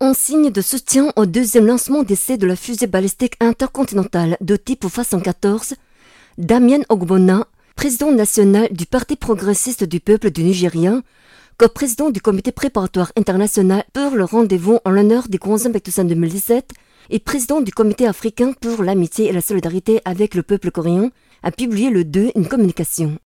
En signe de soutien au deuxième lancement d'essai de la fusée balistique intercontinentale de type Façon 14, Damien Ogbonna, président national du Parti progressiste du peuple du Nigeria, co-président du comité préparatoire international pour le rendez-vous en l'honneur du Grand Zambek Toussaint 2017 et président du comité africain pour l'amitié et la solidarité avec le peuple coréen, a publié le 2 une communication.